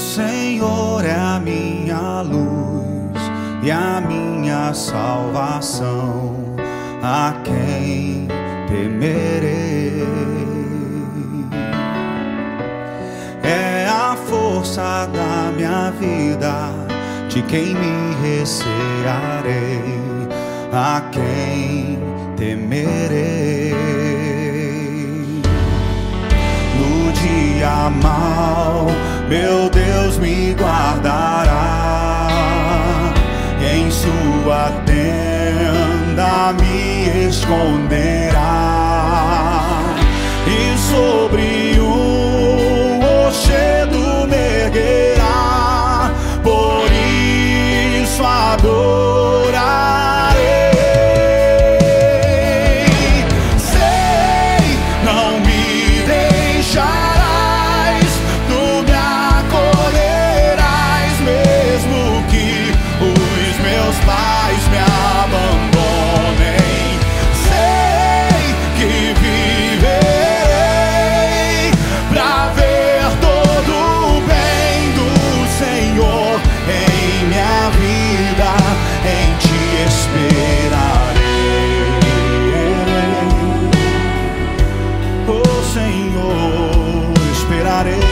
Senhor é a minha luz e a minha salvação, a quem temerei? É a força da minha vida, de quem me recearei, a quem temerei? No dia mau, meu Deus me guardará, em sua tenda me esconderá, e sobre o rochedo me erguerá, por isso adorarei. Sei, não me deixarás, tu me acolherás, mesmo que os meus pais me abandonem. Sei que viverei pra ver todo o bem do Senhor em minha vida, em ti esperarei. Oh Senhor, esperarei.